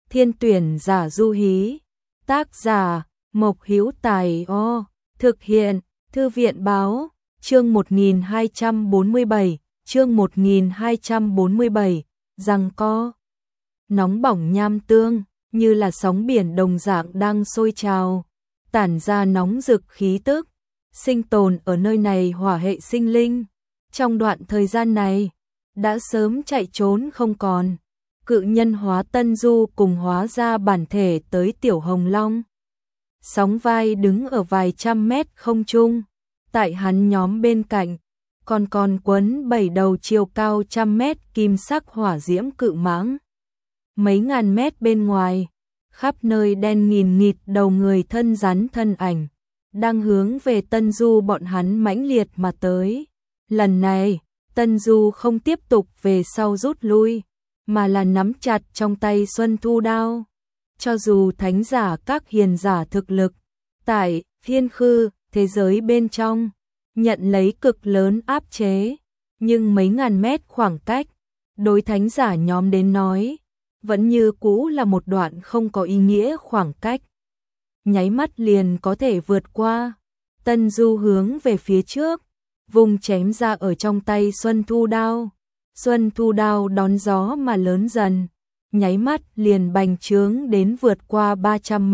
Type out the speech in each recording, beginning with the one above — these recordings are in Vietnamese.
Thiên tuyển giả du hí. Tác giả Mộc Hữu Tài. Thực hiện Thư viện báo. Chương 1247. Chương 1247. Giằng co. Nóng bỏng nham tương, như là sóng biển đồng dạng đang sôi trào, tản ra nóng rực khí tức. Sinh tồn ở nơi này hỏa hệ sinh linh, trong đoạn thời gian này, đã sớm chạy trốn không còn. Cự nhân hóa Tân Du cùng hóa ra bản thể tới Tiểu Hồng Long. Sóng vai đứng ở vài trăm mét không trung, tại hắn nhóm bên cạnh, còn quấn 7 đầu chiều cao trăm mét kim sắc hỏa diễm cự mãng. Mấy ngàn mét bên ngoài, khắp nơi đen nghìn nghịt đầu người thân rắn thân ảnh, đang hướng về Tân Du bọn hắn mãnh liệt mà tới. Lần này, Tân Du không tiếp tục về sau rút lui, mà là nắm chặt trong tay Xuân Thu đao. Cho dù thánh giả các hiền giả thực lực, tại thiên khư, thế giới bên trong, nhận lấy cực lớn áp chế, nhưng mấy ngàn mét khoảng cách, đối thánh giả nhóm đến nói, vẫn như cũ là một đoạn không có ý nghĩa khoảng cách. Nháy mắt liền có thể vượt qua. Tân Du hướng về phía trước, vùng chém ra ở trong tay Xuân Thu đao. Xuân Thu đao đón gió mà lớn dần, nháy mắt liền bành trướng đến vượt qua 300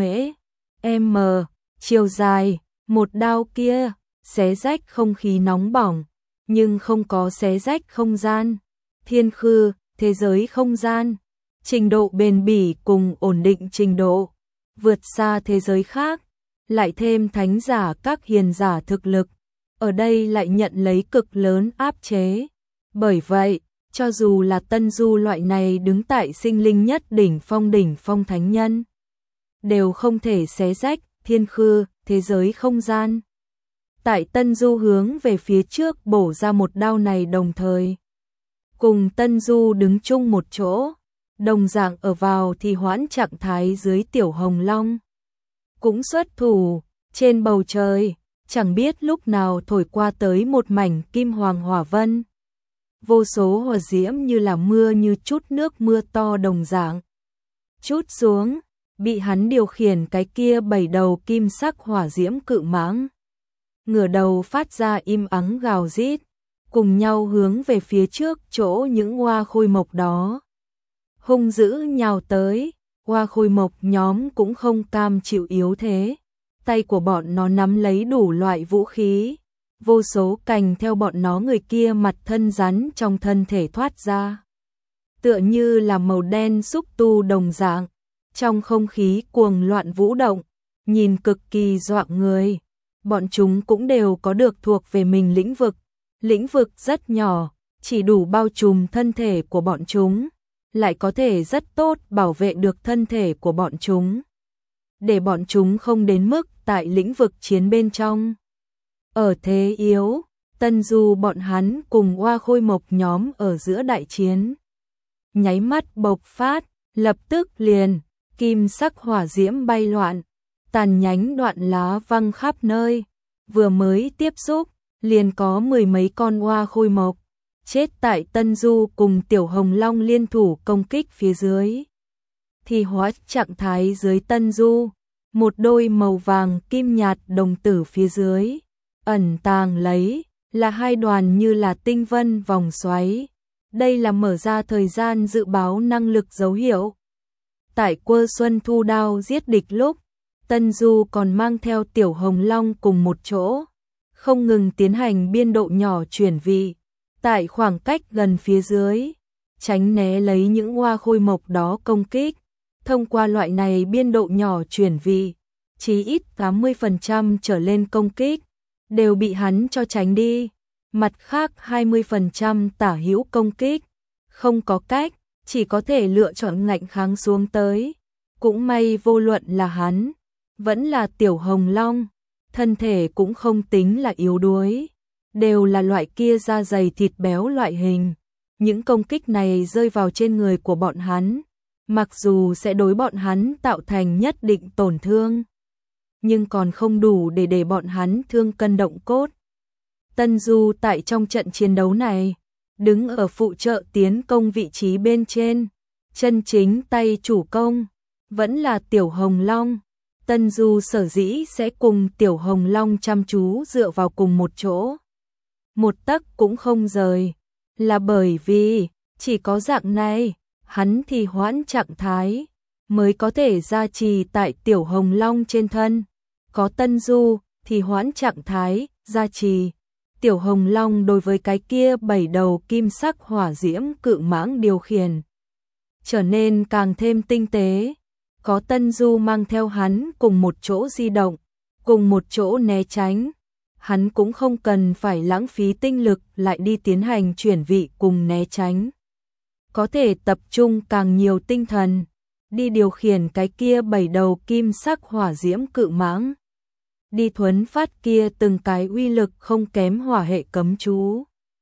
m, chiều dài. Một đao kia xé rách không khí nóng bỏng, nhưng không có xé rách không gian. Thiên khư, thế giới không gian, trình độ bền bỉ cùng ổn định trình độ, vượt xa thế giới khác, lại thêm thánh giả các hiền giả thực lực, ở đây lại nhận lấy cực lớn áp chế. Bởi vậy, cho dù là Tân Du loại này đứng tại sinh linh nhất đỉnh phong thánh nhân, đều không thể xé rách thiên khư, thế giới không gian. Tại Tân Du hướng về phía trước bổ ra một đao này đồng thời, cùng Tân Du đứng chung một chỗ, đồng dạng ở vào thì hoãn trạng thái dưới Tiểu Hồng Long. Cũng xuất thủ, trên bầu trời, chẳng biết lúc nào thổi qua tới một mảnh kim hoàng hỏa vân. Vô số hỏa diễm như là mưa như chút nước mưa to đồng dạng. Chút xuống, bị hắn điều khiển cái kia 7 đầu kim sắc hỏa diễm cự mãng. Ngửa đầu phát ra im ắng gào rít, cùng nhau hướng về phía trước chỗ những hoa khôi mộc đó. Hung dữ nhào tới, hoa khôi mộc nhóm cũng không cam chịu yếu thế. Tay của bọn nó nắm lấy đủ loại vũ khí, vô số cành theo bọn nó người kia mặt thân rắn trong thân thể thoát ra. Tựa như là màu đen xúc tu đồng dạng, trong không khí cuồng loạn vũ động, nhìn cực kỳ dọa người. Bọn chúng cũng đều có được thuộc về mình lĩnh vực rất nhỏ, chỉ đủ bao trùm thân thể của bọn chúng, lại có thể rất tốt bảo vệ được thân thể của bọn chúng, để bọn chúng không đến mức tại lĩnh vực chiến bên trong ở thế yếu. Tân Du bọn hắn cùng hoa khôi mộc nhóm ở giữa đại chiến, nháy mắt bộc phát, lập tức liền kim sắc hỏa diễm bay loạn, tàn nhánh đoạn lá văng khắp nơi. Vừa mới tiếp xúc, liền có 10 mấy con hoa khôi mộc chết tại Tân Du cùng Tiểu Hồng Long liên thủ công kích phía dưới. Thì hóa trạng thái dưới Tân Du, một đôi màu vàng kim nhạt đồng tử phía dưới, ẩn tàng lấy là hai đoàn như là tinh vân vòng xoáy. Đây là mở ra thời gian dự báo năng lực dấu hiệu. Tại Quơ Xuân Thu đao giết địch lúc, Tân Du còn mang theo Tiểu Hồng Long cùng một chỗ, không ngừng tiến hành biên độ nhỏ chuyển vị, tại khoảng cách gần phía dưới, tránh né lấy những hoa khôi mộc đó công kích. Thông qua loại này biên độ nhỏ chuyển vị, chí ít 80% trở lên công kích đều bị hắn cho tránh đi. Mặt khác 20% tả hữu công kích, không có cách, chỉ có thể lựa chọn ngạnh kháng xuống tới. Cũng may vô luận là hắn, vẫn là Tiểu Hồng Long, thân thể cũng không tính là yếu đuối, đều là loại kia da dày thịt béo loại hình. Những công kích này rơi vào trên người của bọn hắn, mặc dù sẽ đối bọn hắn tạo thành nhất định tổn thương, nhưng còn không đủ để bọn hắn thương cân động cốt. Tân Du tại trong trận chiến đấu này, đứng ở phụ trợ tiến công vị trí bên trên, chân chính tay chủ công, vẫn là Tiểu Hồng Long. Tân Du sở dĩ sẽ cùng Tiểu Hồng Long chăm chú dựa vào cùng một chỗ, một tấc cũng không rời, là bởi vì chỉ có dạng này, hắn thì hoãn trạng thái, mới có thể gia trì tại Tiểu Hồng Long trên thân. Có Tân Du thì hoãn trạng thái, gia trì. Tiểu Hồng Long đối với cái kia 7 đầu kim sắc hỏa diễm cự mãng điều khiển trở nên càng thêm tinh tế. Có Tân Du mang theo hắn cùng một chỗ di động, cùng một chỗ né tránh. Hắn cũng không cần phải lãng phí tinh lực lại đi tiến hành chuyển vị cùng né tránh. Có thể tập trung càng nhiều tinh thần, đi điều khiển cái kia 7 đầu kim sắc hỏa diễm cự mãng. Đi thuấn phát kia từng cái uy lực không kém hỏa hệ cấm chú.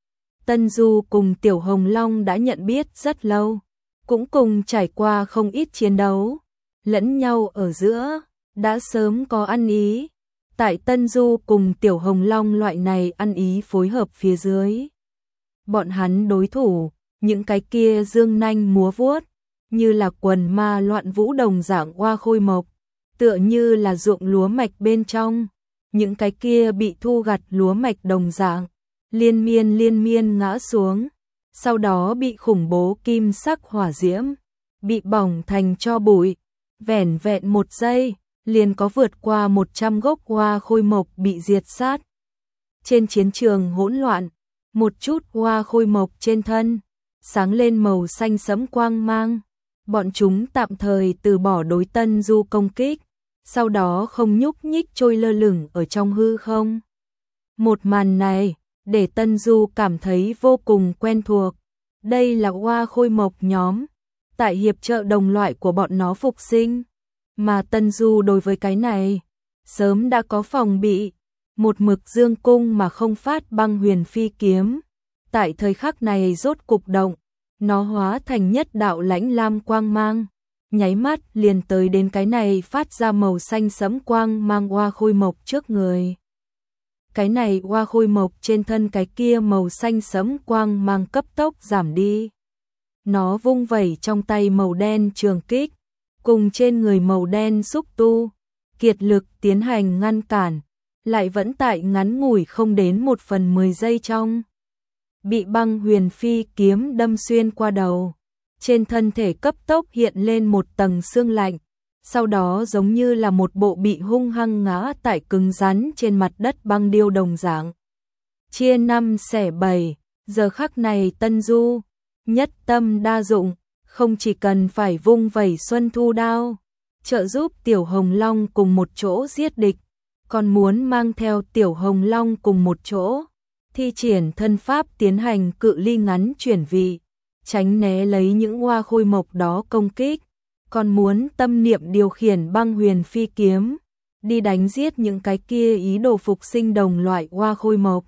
Tân Du cùng Tiểu Hồng Long đã nhận biết rất lâu, cũng cùng trải qua không ít chiến đấu, lẫn nhau ở giữa, đã sớm có ăn ý. Tại Tân Du cùng Tiểu Hồng Long loại này ăn ý phối hợp phía dưới, bọn hắn đối thủ, những cái kia dương nanh múa vuốt, như là quần ma loạn vũ đồng dạng oa khôi mộc, tựa như là ruộng lúa mạch bên trong, những cái kia bị thu gặt lúa mạch đồng dạng, liên miên ngã xuống, sau đó bị khủng bố kim sắc hỏa diễm, bị bỏng thành tro bụi, vẻn vẹn 1 giây, liền có vượt qua 100 gốc hoa khôi mộc bị diệt sát. Trên chiến trường hỗn loạn, một chút hoa khôi mộc trên thân, sáng lên màu xanh sẫm quang mang, bọn chúng tạm thời từ bỏ đối Tân Du công kích, sau đó không nhúc nhích trôi lơ lửng ở trong hư không. Một màn này, để Tân Du cảm thấy vô cùng quen thuộc, đây là hoa khôi mộc nhóm, tại hiệp trợ đồng loại của bọn nó phục sinh. Mà Tân Du đối với cái này, sớm đã có phòng bị, một mực dương cung mà không phát băng huyền phi kiếm. Tại thời khắc này rốt cục động, nó hóa thành nhất đạo lãnh lam quang mang, nháy mắt liền tới đến cái này phát ra màu xanh sẫm quang mang hoa khôi mộc trước người. Cái này hoa khôi mộc trên thân cái kia màu xanh sẫm quang mang cấp tốc giảm đi. Nó vung vẩy trong tay màu đen trường kích, cùng trên người màu đen xúc tu, kiệt lực tiến hành ngăn cản, lại vẫn tại ngắn ngủi không đến 1/10 giây trong. Bị băng huyền phi kiếm đâm xuyên qua đầu, trên thân thể cấp tốc hiện lên một tầng xương lạnh, sau đó giống như là một bộ bị hung hăng ngã tại cứng rắn trên mặt đất băng điêu đồng dạng. Chia 5 xẻ 7, giờ khắc này Tân Du, nhất tâm đa dụng, không chỉ cần phải vung vẩy xuân thu đao, trợ giúp Tiểu Hồng Long cùng một chỗ giết địch, còn muốn mang theo Tiểu Hồng Long cùng một chỗ, thi triển thân pháp tiến hành cự ly ngắn chuyển vị, tránh né lấy những hoa khôi mộc đó công kích, còn muốn tâm niệm điều khiển băng huyền phi kiếm, đi đánh giết những cái kia ý đồ phục sinh đồng loại hoa khôi mộc.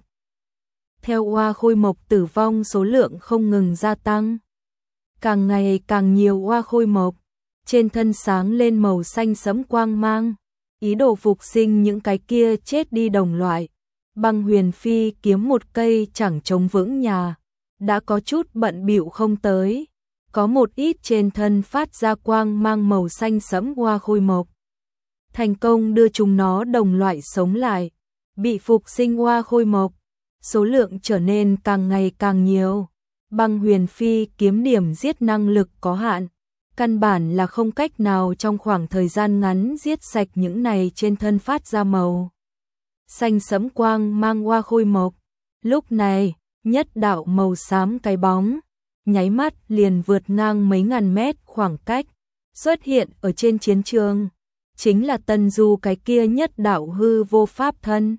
Theo hoa khôi mộc tử vong số lượng không ngừng gia tăng, càng ngày càng nhiều hoa khôi mộc, trên thân sáng lên màu xanh sẫm quang mang, ý đồ phục sinh những cái kia chết đi đồng loại. Băng huyền phi kiếm một cây chẳng chống vững nhà, đã có chút bận bịu không tới, có một ít trên thân phát ra quang mang màu xanh sẫm hoa khôi mộc. Thành công đưa chúng nó đồng loại sống lại, bị phục sinh hoa khôi mộc, số lượng trở nên càng ngày càng nhiều. Băng huyền phi kiếm điểm giết năng lực có hạn, căn bản là không cách nào trong khoảng thời gian ngắn giết sạch những này trên thân phát ra màu xanh sẫm quang mang hoa khôi mộc. Lúc này, nhất đạo màu xám cái bóng, nháy mắt liền vượt ngang mấy ngàn mét khoảng cách, xuất hiện ở trên chiến trường, chính là Tân Du cái kia nhất đạo hư vô pháp thân.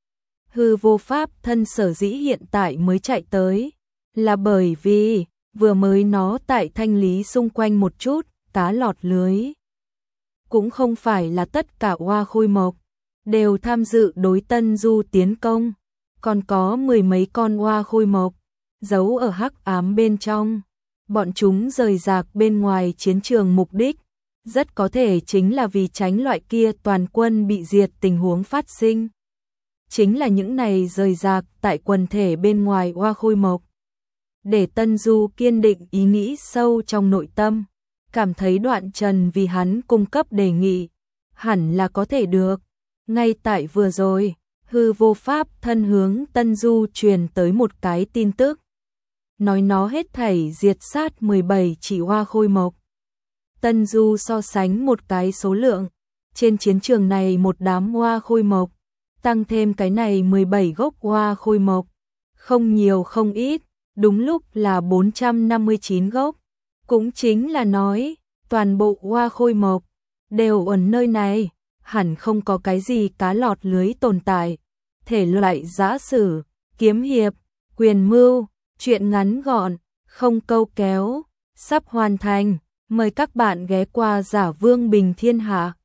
Hư vô pháp thân sở dĩ hiện tại mới chạy tới, là bởi vì vừa mới nó tại thanh lý xung quanh một chút, cá lọt lưới. Cũng không phải là tất cả hoa khôi mộc đều tham dự đối Tân Du tiến công, còn có 10 mấy con hoa khôi mộc giấu ở hắc ám bên trong. Bọn chúng rời rạc bên ngoài chiến trường mục đích, rất có thể chính là vì tránh loại kia toàn quân bị diệt tình huống phát sinh. Chính là những này rời rạc tại quần thể bên ngoài hoa khôi mộc, để Tân Du kiên định ý nghĩ sâu trong nội tâm, cảm thấy Đoạn Trần vì hắn cung cấp đề nghị, hẳn là có thể được. Ngay tại vừa rồi, hư vô pháp thân hướng Tân Du truyền tới một cái tin tức. Nói nó hết thảy diệt sát 17 chỉ hoa khôi mộc. Tân Du so sánh một cái số lượng, trên chiến trường này một đám hoa khôi mộc, tăng thêm cái này 17 gốc hoa khôi mộc, không nhiều không ít, đúng lúc là 459 gốc, cũng chính là nói, toàn bộ hoa khôi mộc đều ở nơi này, hẳn không có cái gì cá lọt lưới tồn tại. Thể loại giã sử, kiếm hiệp, quyền mưu, truyện ngắn gọn, không câu kéo, sắp hoàn thành, mời các bạn ghé qua Giả Vương Bình Thiên Hạ.